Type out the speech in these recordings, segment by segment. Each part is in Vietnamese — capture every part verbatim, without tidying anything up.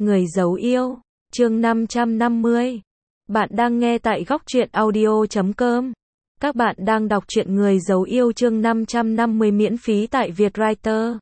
Người giấu yêu, chương năm trăm năm mươi. Bạn đang nghe tại góc truyện audio chấm com. Các bạn đang đọc truyện Người giấu yêu chương năm trăm năm mươi miễn phí tại Vietwriter.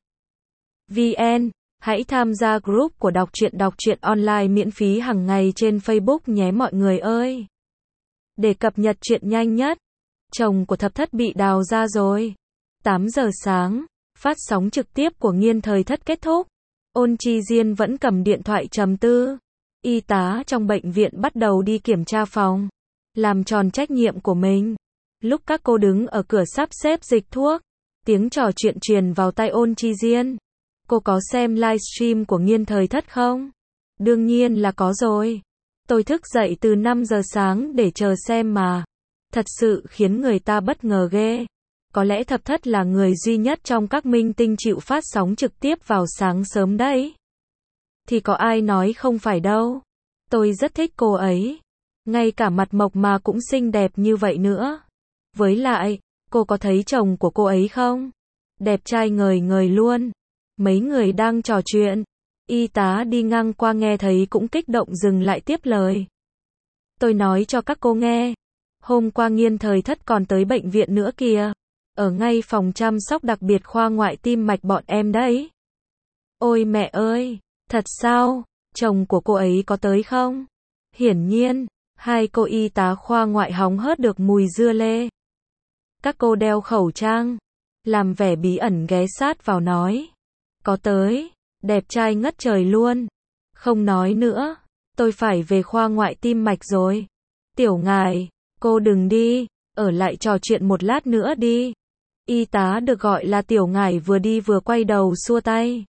vê en. Hãy tham gia group của đọc truyện đọc truyện online miễn phí hàng ngày trên Facebook nhé mọi người ơi. Để cập nhật truyện nhanh nhất, chồng của Thập Thất bị đào ra rồi. tám giờ sáng, phát sóng trực tiếp của Nghiên Thời Thất kết thúc. Ôn Chi Diên vẫn cầm điện thoại trầm tư. Y tá trong bệnh viện bắt đầu đi kiểm tra phòng, làm tròn trách nhiệm của mình. Lúc các cô đứng ở cửa sắp xếp dịch thuốc, tiếng trò chuyện truyền vào tai Ôn Chi Diên. Cô có xem livestream của Nghiên Thời Thất không? Đương nhiên là có rồi. Tôi thức dậy từ năm giờ sáng để chờ xem mà. Thật sự khiến người ta bất ngờ ghê. Có lẽ Thập Thất là người duy nhất trong các minh tinh chịu phát sóng trực tiếp vào sáng sớm đấy. Thì có ai nói không phải đâu. Tôi rất thích cô ấy. Ngay cả mặt mộc mà cũng xinh đẹp như vậy nữa. Với lại, cô có thấy chồng của cô ấy không? Đẹp trai ngời ngời luôn. Mấy người đang trò chuyện. Y tá đi ngang qua nghe thấy cũng kích động dừng lại tiếp lời. Tôi nói cho các cô nghe. Hôm qua Nghiên Thời Thất còn tới bệnh viện nữa kìa. Ở ngay phòng chăm sóc đặc biệt khoa ngoại tim mạch bọn em đấy. Ôi mẹ ơi, thật sao? Chồng của cô ấy có tới không? Hiển nhiên, hai cô y tá khoa ngoại hóng hớt được mùi dưa lê. Các cô đeo khẩu trang, làm vẻ bí ẩn ghé sát vào nói. Có tới, đẹp trai ngất trời luôn. Không nói nữa, tôi phải về khoa ngoại tim mạch rồi. Tiểu ngài, cô đừng đi, ở lại trò chuyện một lát nữa đi. Y tá được gọi là Tiểu ngài vừa đi vừa quay đầu xua tay.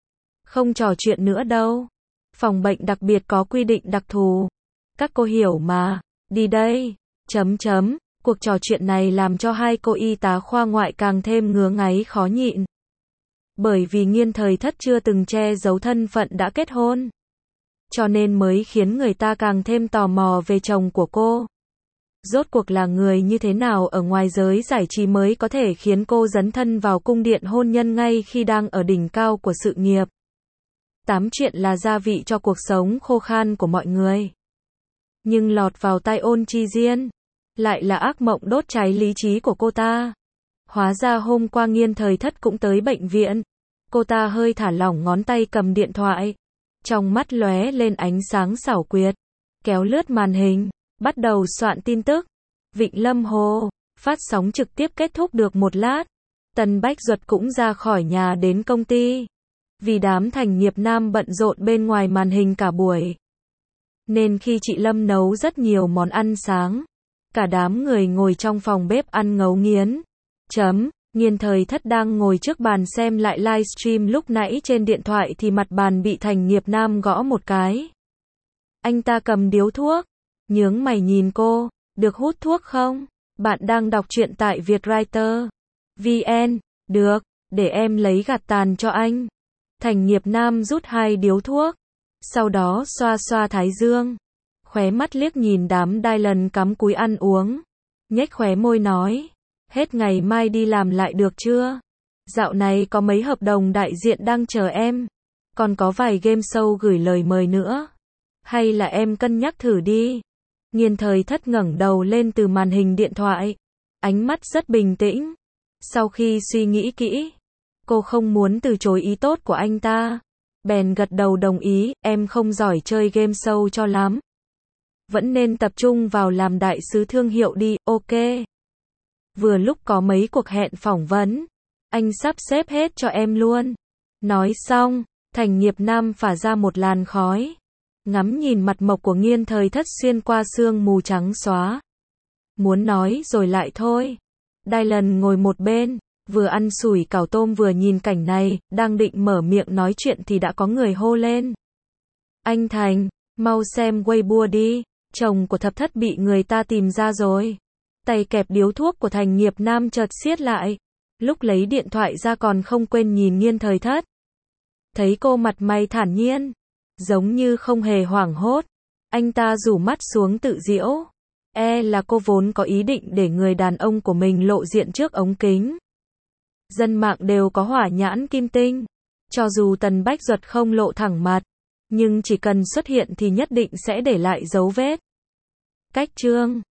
Không trò chuyện nữa đâu. Phòng bệnh đặc biệt có quy định đặc thù. Các cô hiểu mà. Đi đây. Chấm chấm. Cuộc trò chuyện này làm cho hai cô y tá khoa ngoại càng thêm ngứa ngáy khó nhịn. Bởi vì Nghiên Thời Thất chưa từng che giấu thân phận đã kết hôn. Cho nên mới khiến người ta càng thêm tò mò về chồng của cô. Rốt cuộc là người như thế nào ở ngoài giới giải trí mới có thể khiến cô dấn thân vào cung điện hôn nhân ngay khi đang ở đỉnh cao của sự nghiệp. Tám chuyện là gia vị cho cuộc sống khô khan của mọi người. Nhưng lọt vào tai Ôn Chi Diên, lại là ác mộng đốt cháy lý trí của cô ta. Hóa ra hôm qua Nghiên Thời Thất cũng tới bệnh viện. Cô ta hơi thả lỏng ngón tay cầm điện thoại. Trong mắt lóe lên ánh sáng xảo quyệt. Kéo lướt màn hình. Bắt đầu soạn tin tức. Vịnh Lâm Hồ, phát sóng trực tiếp kết thúc được một lát. Tần Bách Duật cũng ra khỏi nhà đến công ty. Vì đám thành nghiệp nam bận rộn bên ngoài màn hình cả buổi. Nên khi chị Lâm nấu rất nhiều món ăn sáng. Cả đám người ngồi trong phòng bếp ăn ngấu nghiến. Chấm, Nghiên Thời Thất đang ngồi trước bàn xem lại livestream lúc nãy trên điện thoại thì mặt bàn bị thành nghiệp nam gõ một cái. Anh ta cầm điếu thuốc. Nhướng mày nhìn cô, được hút thuốc không? Bạn đang đọc truyện tại Vietwriter. vê en, được, để em lấy gạt tàn cho anh. Thành nghiệp nam rút hai điếu thuốc. Sau đó xoa xoa thái dương. Khóe mắt liếc nhìn đám Dylan cắm cúi ăn uống. Nhếch khóe môi nói. Hết ngày mai đi làm lại được chưa? Dạo này có mấy hợp đồng đại diện đang chờ em. Còn có vài game show gửi lời mời nữa. Hay là em cân nhắc thử đi. Nghiên Thời Thất ngẩng đầu lên từ màn hình điện thoại. Ánh mắt rất bình tĩnh. Sau khi suy nghĩ kỹ, cô không muốn từ chối ý tốt của anh ta. Bèn gật đầu đồng ý, em không giỏi chơi game show cho lắm. Vẫn nên tập trung vào làm đại sứ thương hiệu đi, ok. Vừa lúc có mấy cuộc hẹn phỏng vấn. Anh sắp xếp hết cho em luôn. Nói xong, thành nghiệp nam phả ra một làn khói. Ngắm nhìn mặt mộc của Nghiên Thời Thất xuyên qua sương mù trắng xóa. Muốn nói rồi lại thôi. Dylan ngồi một bên, vừa ăn sủi cảo tôm vừa nhìn cảnh này, đang định mở miệng nói chuyện thì đã có người hô lên. Anh Thành, mau xem Weibo đi, chồng của Thập Thất bị người ta tìm ra rồi. Tay kẹp điếu thuốc của thành nghiệp nam chợt siết lại. Lúc lấy điện thoại ra còn không quên nhìn Nghiên Thời Thất. Thấy cô mặt mày thản nhiên. Giống như không hề hoảng hốt. Anh ta rủ mắt xuống tự giễu. E là cô vốn có ý định để người đàn ông của mình lộ diện trước ống kính. Dân mạng đều có hỏa nhãn kim tinh. Cho dù Tần Bách Duật không lộ thẳng mặt, Nhưng chỉ cần xuất hiện thì nhất định sẽ để lại dấu vết. Cách chương